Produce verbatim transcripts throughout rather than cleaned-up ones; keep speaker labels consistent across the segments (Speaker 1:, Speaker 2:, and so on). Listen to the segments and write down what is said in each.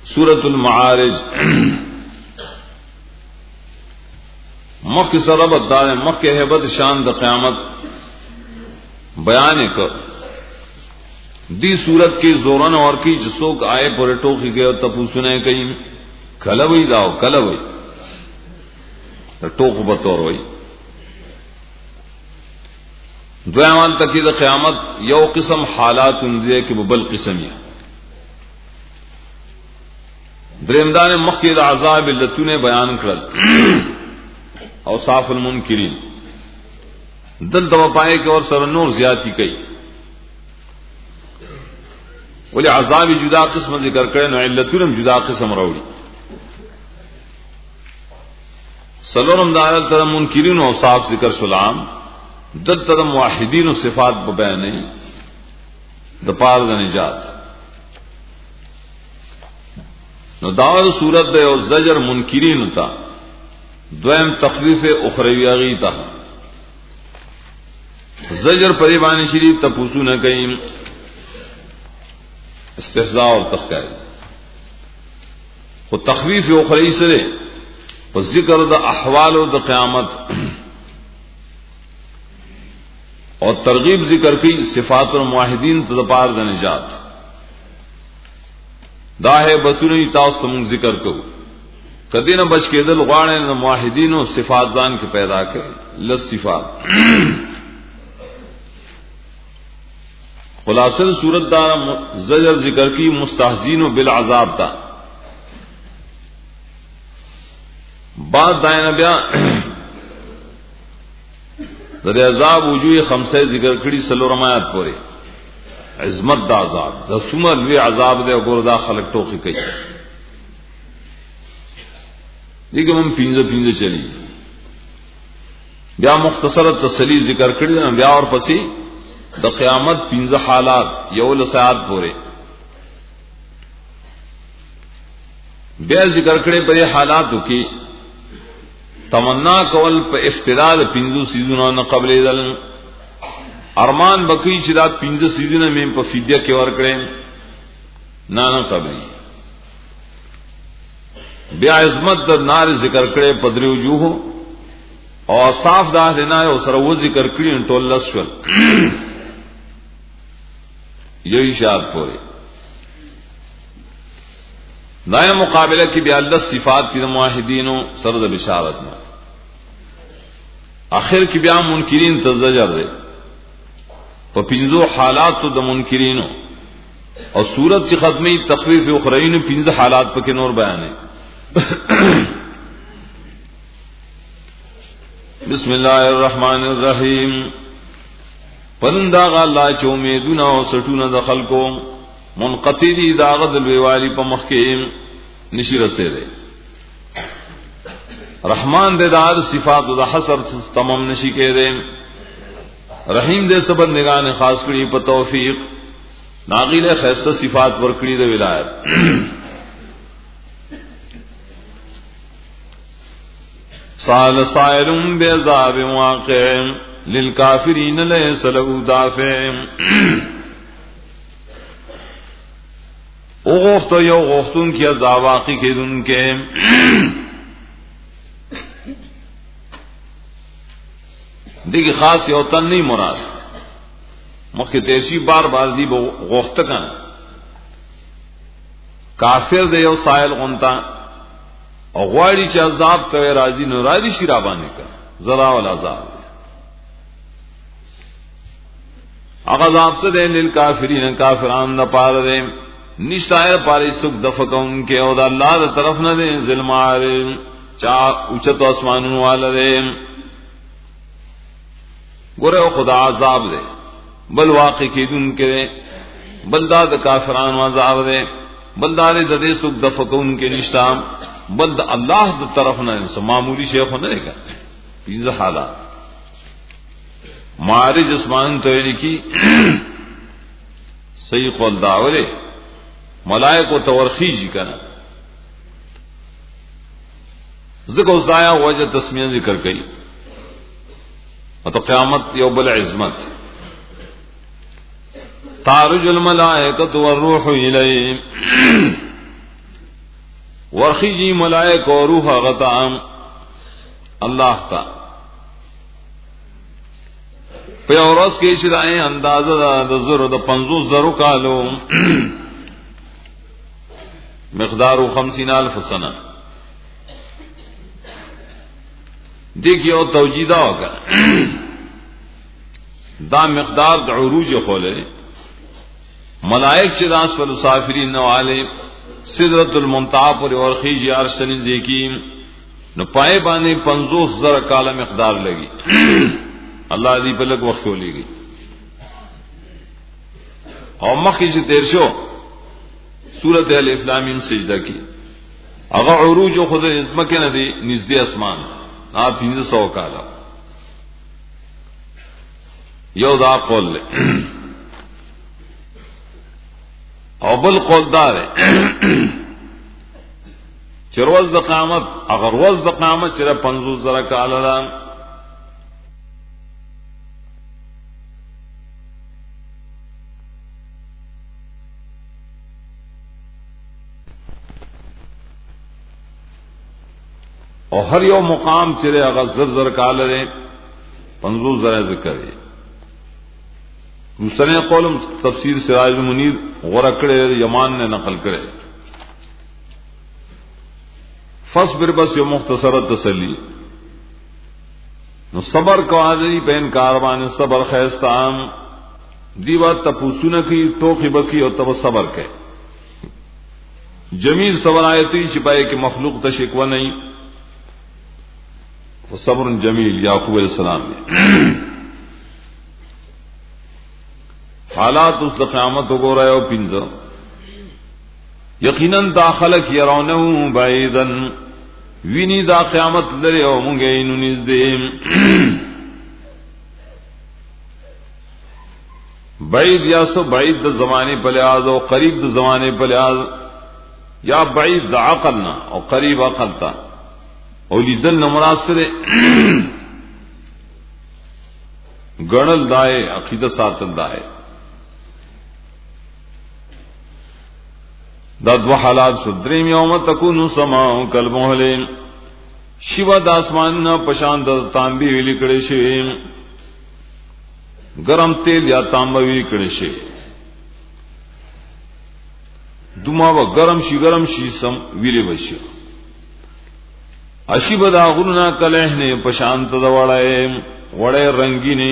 Speaker 1: सूरत المعارج मक्के सरब अद्दार मक्के हेबत शान द क़यामत बयान कर दी सूरत की जोरन और की जसोक आए पर टोकी गए तपू सुने कहीं कलवई दाओ कलवई टोक बतौर वही द्वयामान तकी द क़यामत यो किस्म हालात उनदिए कि बल किस्म या द्रेमदान मक्के द अज़ाब लतू ने बयान कर औसाफ मुनकिरीन दल दवा पाए कि और सरनूर ज्यादती कई बोले अज़ाब जुदा किस्म जिक्र करे न इल्लतुन जुदा किस्म रौड़ी सलोरम दाल तरम मुनकिरीन औसाफ जिक्र सलाम दल तरम वाहिदीन सिफात बयान नहीं दपार द निजात न दावल सूरत दे और जजर मुनकिरीन था द्वयम तखवीफ उखरवी था जजर परिबानी शरीफ तपूसू न कहीं इस्तिहज़ा और तख्काय वो तखवीफ उखरवी सरे और जिक्र द अहवाल द क़यामत और तरगीब जिक्र की सिफात और मुआहिदीन तदपार द निजात दाहे बतुनी ताउस तुम जिक्र करो कदी न बच के दिल गाड़े न मुआहिदीन और सिफात जान के पैदा करे लस सिफात खुलासल सूरत दार जजर जिक्र की मुस्तहजीन बिल अजाब था बाद दायन ब्या दर अजाब वजूह खमसे जिक्र कड़ी सलो रमायत पोरे इज़्मत दा अजाब द सुमर वे अजाब दे गोरदा खलक टोकी कई देखिए हम पिंजे पिंजे चली ब्या मुख्तसर तसली जिक्र कड़ी ना ब्या और पसी द क़यामत पिंजे हालात यौल सात पोरे ब्या जिक्र कड़े पर ये हालात की तमन्ना कवल पर इफ्तिराद पिंजू सीजुना न कबले दल अरमान बकरी चिरात पिंजे सीजुना में पर फिद्या के वर करें ना न कबली ब्या इज़्मत नार जिक्र करे पदरी वजूह और साफ दाह देना है सर वो जिक्र करी टोल्लस्वल यही शाद पोरे नए मुकाबले की ब्यालस सिफात की मुआहिदीनों सरद बिशारत में आखिर की ब्या मुनकिरीन तज़ज्जर दे और पिंजो हालात तो द मुनकिरीनों और सूरत की खत्मी तखवीफ उखरवी ने पिंज हालात पर के नूर बयान है बिस्मिल्लाहिर्रहमानिर्रहीम परंदा गाला चौमेदुना और सटूना दखल को मुनक़ती दागद बेवाली पर मखकेम निशिर से दे रहमान दे दाद सिफात द हसर तमाम नशी के दे रहीम दे सबद निगाह खास कड़ी पर तौफीक नागिल खैस्ता सिफात पर कड़ी दे विलायत साल सायरुम बेज़ाब वाक़िअ लिलकाफिरीन लैसा लहू दाफ़िअ ओ गोख्त यो गोख्तुन की अज़ाब वाक़ी के उनके देखिए खास योतन नहीं मुराद मक्के तेरसी बार बार दी वो गोख्त का काफिर दे यो सायल गुनता और ग्वाड़ी चे अजाब तवे राजी न राजी शिराबाने का जरा वाला अजाब अजाब से दे नील काफिरी न काफिरान न पार दे निशायर पारे सुख दफक उनके और अल्लाह तरफ न दे जिलमार चा उचत आसमान वाला दे गोरे खुदा अजाब दे बल वाक़ई की उनके बलदाद काफिरान अजाब दे बलदारे दे सुख दफक उनके निशाम बल्द अल्लाह द तरफ न मामूली शेख होने देगा पीज़ा हालात मारे जिस्मान तो की सही कौल दावरे मलायक व तवरखी जी का ना जिक्र ज़ाया वजह तस्मिया जिक्र कई तो क़यामत यौबल इज़्मत तारुजुल मलाइकतु वर्रूहु इलैहि ورخی جی ملائک اور روح غتام اللہ تا پہ اورس کے شرائیں اندازہ دا زر دا پنزو زرو کالو مقدار خمسین الف سنہ دیکھیے اور توجیدہ ہوگا دا مقدار دا عروج خولے ملائک چراس پر مسافرین نوالے سدرت المنتہا پر ورخیج عرشن دیکھیم نو پائے بانے پنزوس زر کالا مقدار لگی اللہ دی پہ لگ وقت ہو لے گی اور مخی سے تیر شو سورت الف لام میم سجدہ کی اگر عروج خود عظمت کے ندی نزد اسمان آپ تین سو کالا یو دا قول لے او بل قول دار ہے چروز دا قامت اگر روز دا قامت چرا پنزوز ذرا کالا دا اور ہر یو مقام چرے اگر زر زر کالا دے پنزوز ذرا ذکر ہے دوسرے قول تفسیر سراج منیر غرکڑے یمان نے نقل کرے فصبر بس یو مختصر تسلی نو صبر کو آدری پین کاروان صبر خیستان دی بات تپوسون کی توقی بکی اور تب صبر کے جمیل صبر آیتی چپائے کہ مخلوق تشکوہ نہیں وہ صبر جمیل یعقوب علیہ السلام نے حالات اس قیامت ہو رہے ہو پنزا یقیناً داخلک یرونہو بعیدن وینی دا قیامت لرے ہو منگے انو نزدیم بعید یا سو بعید دا زمانے پہ لحاظ اور قریب دا زمانے پہ لحاظ یا بعید دا عقلنا اور قریب عقلتا اور لیدن نمراسر گنل دائے عقیدہ ساتل دائے دا دو حالات سدریم یوم تکون سماؤ کالمہلین شیوا داسماننا پشاند تانبی ویلی کڑے شویم گرم تیل یا تانبا ویلی کڑے شوی دما و گرم شی گرم شی سم ویلی بشی اشی بدا غرنا کلہنے پشانت دا وڑائے وڑے رنگینے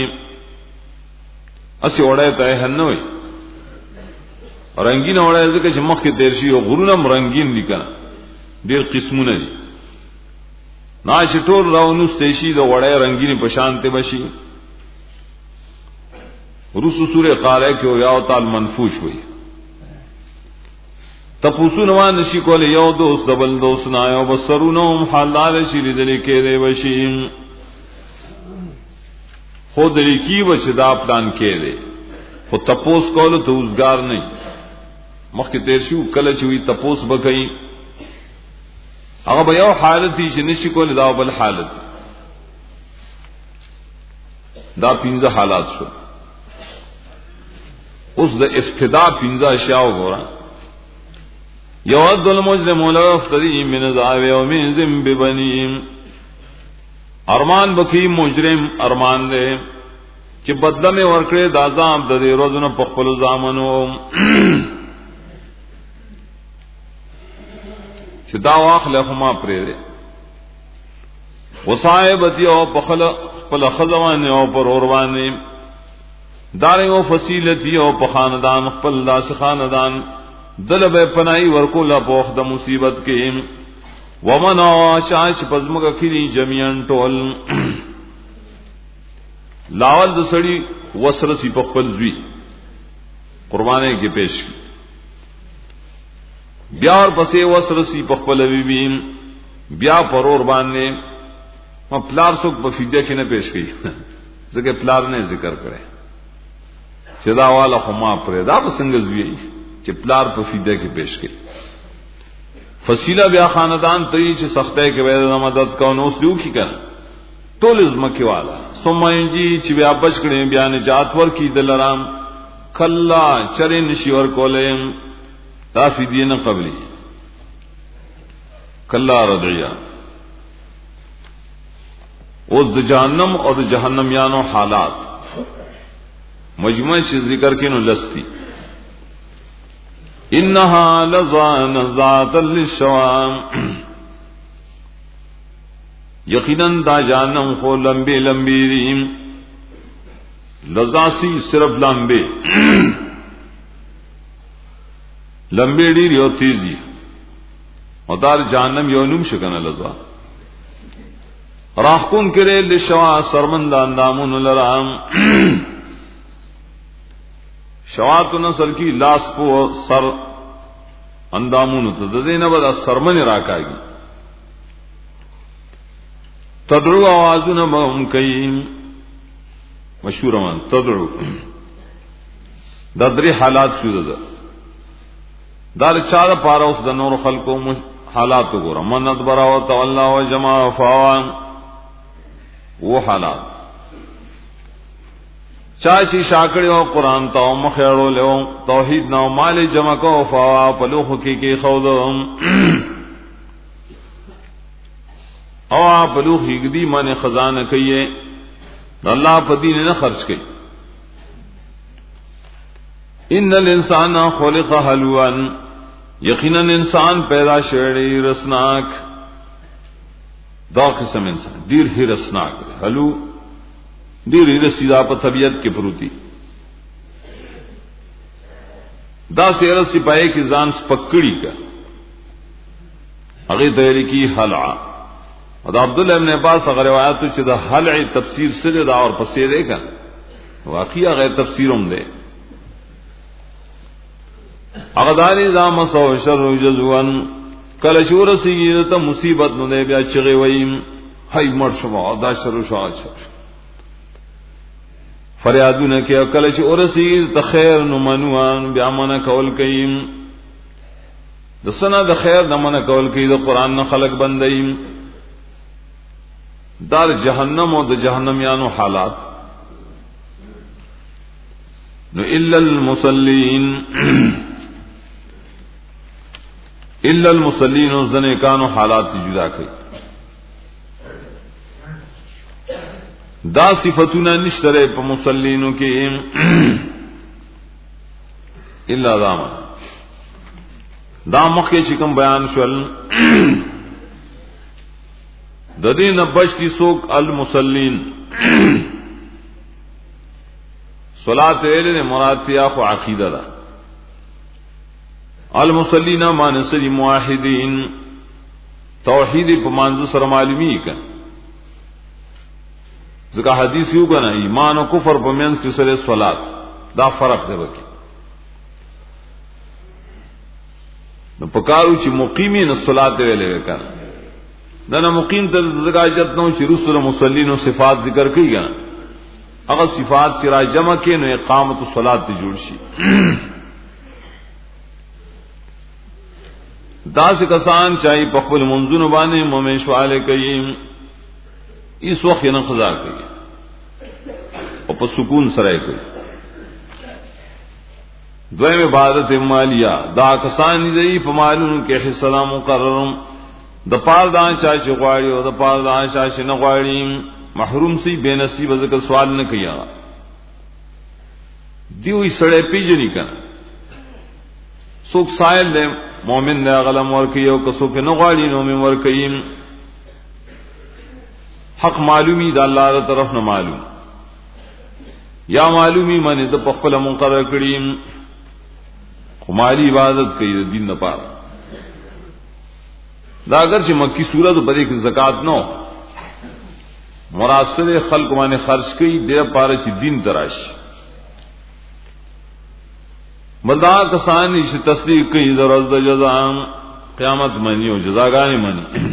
Speaker 1: اسی وڑے تایہن نوئی رنگین وڑے ذکر چھ مخ کے تیرشی و غرونم رنگین لکنا دیر قسمون دی ناچ ٹور راونوس تیشی دا وڑے رنگین پشانتے بشی رسو سور قارے کیو یاو تال منفوش ہوئی تپوسو نوان نشی کولے یو دوست دبل دوست نایو بسرونوم حالال شیلی دلی کے دے بشیم خود لکی بچ دا پلان کے دے خود تپوس کولو تو ازگار نہیں مخ کے تیرشیو کلچ ہوئی تپوس بکئی اگر با یو حالتی چھ نشی کولے دا بل حالت دا پینزا حالات شو اس دا افتدا پینزا اشیاء گورا یود المجرم لو افتدی من ذاب یوم ذنب بنیم ارمان بکی مجرم ارمان دے چھ بدلہ میں ورکڑے دا عذاب دا دے روزن پخپل زامنو چھ دا واخل خما پریدے وصائبتی او پخپل خزوانے او پر اوروانے دارے او فصیلتی او پخاندان خپل دا سخاندان دل بے پنائی ورکولا پوخ دا مصیبت کے ومن آشاش پزمک کھری جمیعن ٹول لاول دا سڑی وسرسی پخپل زوی قربانے کے پیش کی بیار پسے وسرسی پخپل بیم بیا پرور باندے پلار سوک پفیدے کے نہ پیش گئی ذکر پلار نے ذکر کرے چدا والا خما پرے دا پسنگ زوی چھ پلار پفیدے کے پیش گئی فصیلہ بیا خاندان تئی چھ سختے کے وید مدد کا نوس دیو کی کر تول ازمکی والا سمائن جی چھ بیا بچکڑے بیا نجات ور کی دلرام کھلا چرے نشیور کولیم دا فیدین قبلی کلا رضیا او د جہنم اور جہنم یانو حالات مجموعہ سے ذکر کے نو لستی انہا لظان ذات للشوام یقیناً دا جہنم خو لمبے لمبی ریم لذاسی صرف لمبے لمبے ڈیری اور تیزی اور دار جہنم یونم شکن لذا راخکن کرے لشوا سرمند اندامون لرام شوات نسل کی لاس پو سر اندامون تدین بدا سرمن راکاگی تدعو آوازون بهم کئیم مشہور من تدعو دا دری حالات شو دا دار چار پارا اس دا نور خلقو حالات گورا من ادبرا و تولا و جمع فاوان وہ حالات چاچی شاکڑی و قرآن تاو مخیرو لیو توحید ناو مال جمع کو فاوا پلوخ کی کی خودم او پلوخ ہگدی من خزانہ کئیے اللہ پدین نہ خرچ کی ان الانسان خلق حلوا یقینا انسان پیدا شعری رسناک دا قسم انسان دیر ہی رسناک حلو دیر ہی رسیدہ پا طبیعت کے پروتی دا سیرت سپاہی کی زان سپکڑی کا اغی تیری کی حلع اور عبداللہ ابن عباس اگر روایت تو چھتا حلع تفسیر سر دا اور پسیرے کا واقعی غیر تفسیرم دے اغداری دا مسو شر جزوان کلشور سیگیرتا مصیبت نو دے بیا چغی ویم ہائی مرشما دا شر شاہ شر فریادو نہ کہ کلش اور سیگیرتا خیر نو منوان بیا من کول کئیم دسنا دا خیر دا من کول کئی دا قرآن نا خلق بندئیم دار جہنم و دا جہنم یانو حالات نو الا المصلین الا المصلین و زنکانو حالات جدا کئی دا صفتنا نشترے پا مصلینو کے الا داما دا مخی چکم بیان شول ددین بشتی سوک المصلین صلاة ویلے مراد تیا خو عقیدہ دا المصلین مانسری موحدین توحید پا منز سر معلومی کن ذکا حدیث یو کنا ایمان و کفر پا منز کی سر صلاة دا فرق دے بکی نو پکارو چی مقیمین الصلاة ویلے کنا دنا مقیم تر ذکا جتنو چی رسول مصلین و صفات ذکر کی گنا اگر صفات سرا جمع کے نو اقامت الصلاة تی جوڑ شی دا سے کسان چاہی پخبل منزون بانے ممیش والے کئیم اس وقت نہ خدا کئیے اور پس سکون سرائے کئی دویم عبادت مالیہ دا کسانی دی پمالون کے حصہ مقررم دا پار دا چاچ غواړي او دا پار دا چاچ نه غواړي محروم سی بے نصیب ذکر سوال نہ کیا دیوی سڑے پیجنی کنا سوک سائل دے مومن دے غلم ورکی او کسو کے نہ غواړي نو مومن ورکی حق معلومی دا اللہ دا طرف نہ معلوم یا معلومی من دا پخپل مقرر کړي مالی عبادت کوي دین نہ پاره دا اگر چھ مکی صورت پر ایک زکات نو مراسل خلق مانے خرچ کی دیر پارے چھ دین تراش بلدا کسانی چھ تصدیق کی درز جزام قیامت منی و جزاگانی منی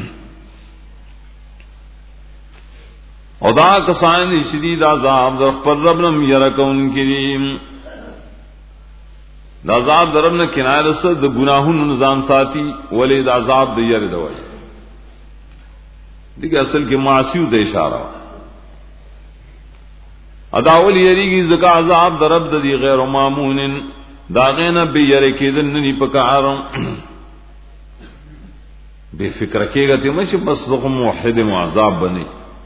Speaker 1: او دا کسانی شدید عذاب در پر ربنم یرکون کریم دا عذاب درم نہ کنایہ رسد دا گناہون نظام ساتھی ولی دا عذاب دا یر دوائی دیکھ اصل کی معصیو دا اشارہ اداول یری کی زکا عذاب درب دا دی غیر مامون دا غینا بی یری کی دن ننی پکارم بے فکر کېږي ته مشه بس زغ موحد معذاب بني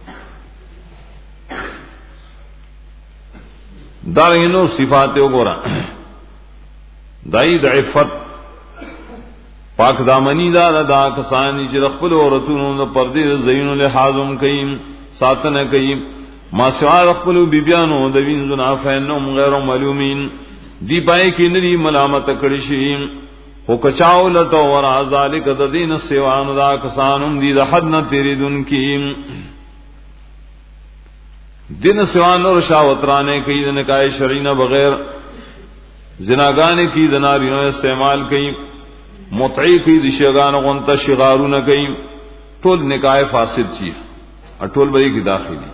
Speaker 1: دارینو صفات وګورا دای د عفت پاک دامنی دا دا کسانی چې خپل اورتونو د پردې زینو له حازم کئ ساتنه کئ ما سوال خپل بیبیانو د وینځو نه فینم غیر معلومین دی پای کې ندی ملامت کړی شي هو کچاو لته ور ذالک د دین سیوان دا کسانم دی د حد نه تیریدون کی دین سیوان اور شاوترانے کی د نکای شرعی بغیر زناګانې کی د نارینو استعمال کی متعی کی د شیغان غنت شغارونه کی ټول نکای فاسد چی اټول به کی داخلي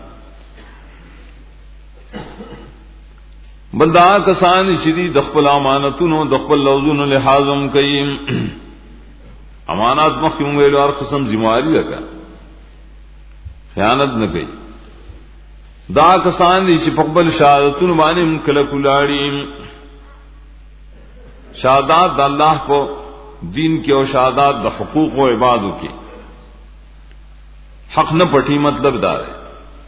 Speaker 1: بلدا کسان شدی د خپل امانتونو د خپل لوزونو لحاظم کوي امانات مخکوم ویلو هر قسم ذمہواری لگا خیانت نه کوي دا کسان چې په خپل شهادتونو باندې کله کولاړي شهادت د الله کو دین کې او شهادت د حقوق او عبادت کې حق نه پټي مطلب دا ہے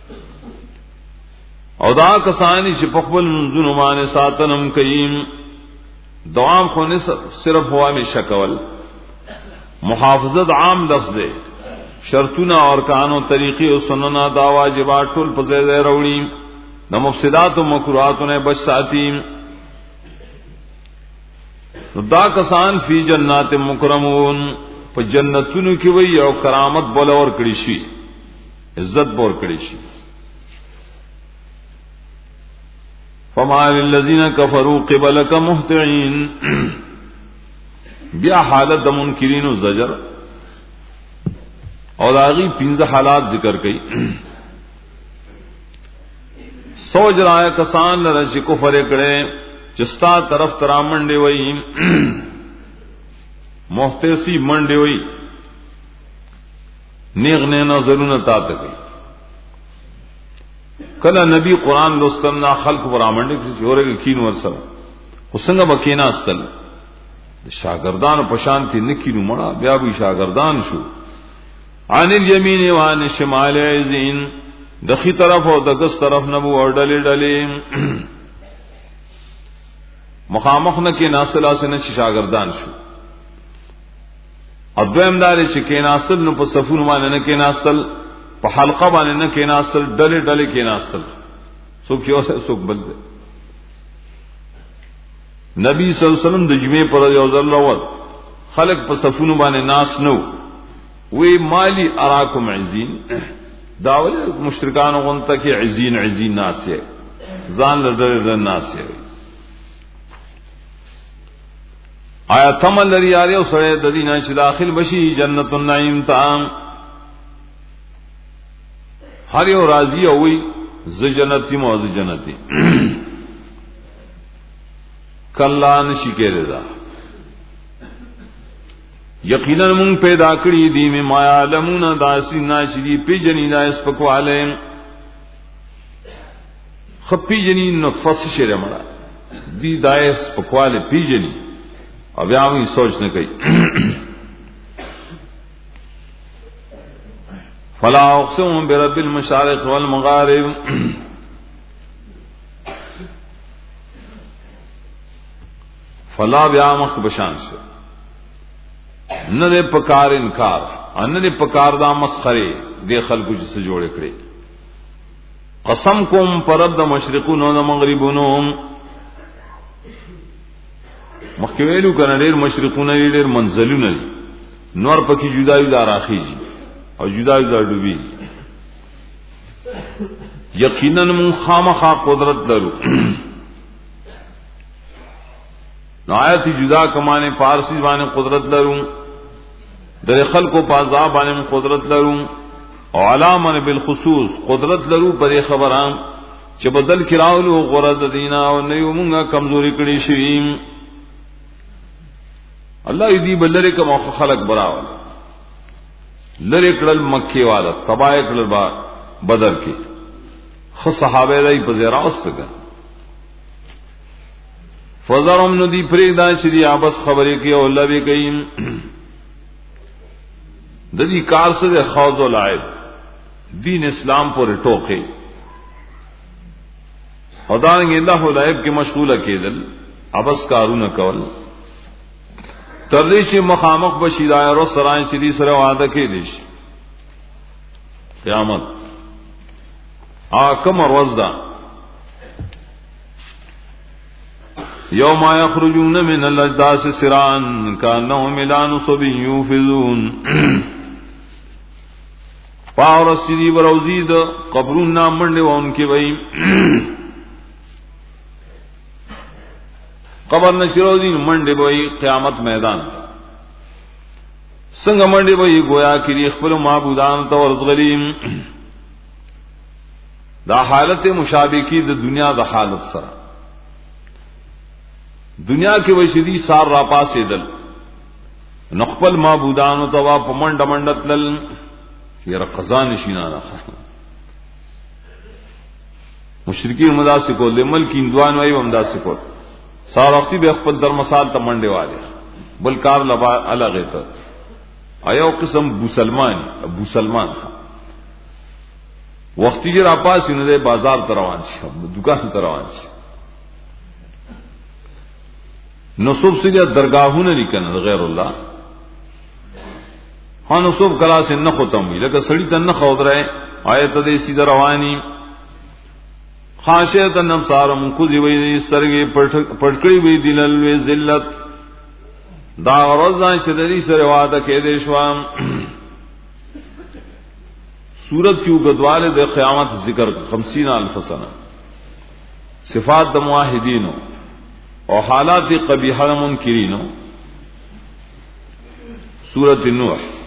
Speaker 1: او دا کسانی چې په خپل منځونو باندې ساتنم کوي دوام خو نه صرف هوا می شکول محافظت عام لفظ دی شرطونه او ارکان او طریقې او سننا دا واجبات ټول په ځای ځای راوړي د مفسدات او مکروهات نه بچ ساتي دا کسان فی جنات مکرمون په جنتونو کې وي او کرامت بولور کړی شي عزت بور کړی شي فما للذین کفروا قبلک مهطعين بیا حالت د منکرین او زجر اور آغی پنځه حالات ذکر کړي سوچ رہا کسان لره چې کفر کړي چستا طرف ترا منډي وای محتسی منډي وای نیغ نه نظرونه تا ته کوي کله نبی قران لوستنا خلق برامنډي چې اورګه کین ورسره وسنګ بکینا استل شاګردان په شانتي نکینو مړه بیا به شاګردان شو عن الیمین و عن الشمال عزین دخی طرف او دغس طرف نه وو ډلې ډلې مخامخ نه کې ناسلا سره شاګردان شو ادویم دار چې کې ناسل نو په صفونو باندې نه کې ناسل په حلقه باندې نه کې ناسل ډلې ډلې کې ناسل څوک یو څوک بل نبی صلی الله علیه وسلم د جمعې پر یو ځل راوت خلق په صفونو باندې ناس نو وی مالی اراکم عزین داول مشرکان غنته کې عزین عزین ناس یې ځان لدر ناس یې آیا تمل لري یاري او سره د دینه چې داخل بشي جنت النعیم تام هر یو راضی او وی ز جنتی مو ز جنتی کلا نشی کېره دا یقینا مون پیدا کړی دی می ما علمون داسی ناشری پی جنی دا اس پکواله خپی جنی نفس شره مړه دی دایس پکواله پی جنی او بیا موږ سوچ نه کوي فلا اقسم برب المشارق والمغارب فلا بیا مخ بشان سے نہ دے پکار انکار ان دے پکار دا مسخرے دے خلقو جس جوڑے کړي قسم کوم پرد مشرقون او مغربون مخکویلو کنه ډیر مشرقون ډیر منزلون نور پکې جدای دار اخیږي او جدای دار ډوبي یقینا من خامخا قدرت لرو نایت جدا کمانے فارسی بانے قدرت لرو در خلقو پازا بانے قدرت لرو او علامن بالخصوص قدرت لرو پر خبرام چې بدل کراولو غرض دینا او نیو مونږه کمزوري کړی شي الله دې بلره کوم خلق براول لری کړل مکه والا تبای کړل با بدر کې خو صحابه دای په زیرا اوسګه فزرم ندی پریدا چې دی ابس خبرې کې او الله به کوي ددی کار سے خوض و لعب دین اسلام پر ٹوکے خدانگے اللہ لعب کے مشغول کېدل ابس کارونه کول تردیش مخامخ بشیدای رو سرائن سری سر وعدہ کې دیش قیامت آکم روز دا یوم یخرجون من الاجداث سرعا کانهم الى نصب یوفضون پاور سری بروزید قبرون نام منڈے و ان کی بھئی قبر نشروزین منڈے بھئی قیامت میدان سنگ منڈے بھئی گویا کری اخبر معبودان تورز غلیم دا حالت مشابہ کی دا دنیا دا حالت سرا دنیا کے وشدی سار راپا سے دل نخبل معبودان توا پمنڈ منڈت لل یہ رقصان شینا رکھا مشرکین مداس کو لمل کی اندوان وائی ومداس کو سار وقتی بے اخبر در مسال تمنڈے والے بلکار لبا الگ ہے ایو قسم بو سلمان ابو سلمان تھا وقتی جر آپاس انہوں بازار تروان چھ دکان تروان چھ نصوب سے جا درگاہوں نے نکن غیر اللہ ہاں نصوب کلا سے نہ ختم ہوئی لیکن سڑی تن نہ خود رہے آئے تدے سیدھا روانی خاشے تن سارم کھدی ہوئی سرگے پٹکڑی ہوئی دلل ذلت دا روزان شدری سر وعدہ کے دیشوام سورت کی گدوالے دے قیامت ذکر خمسین الف سنہ صفات د موحدین اور حالات قبیحہ منکرین سورت نوح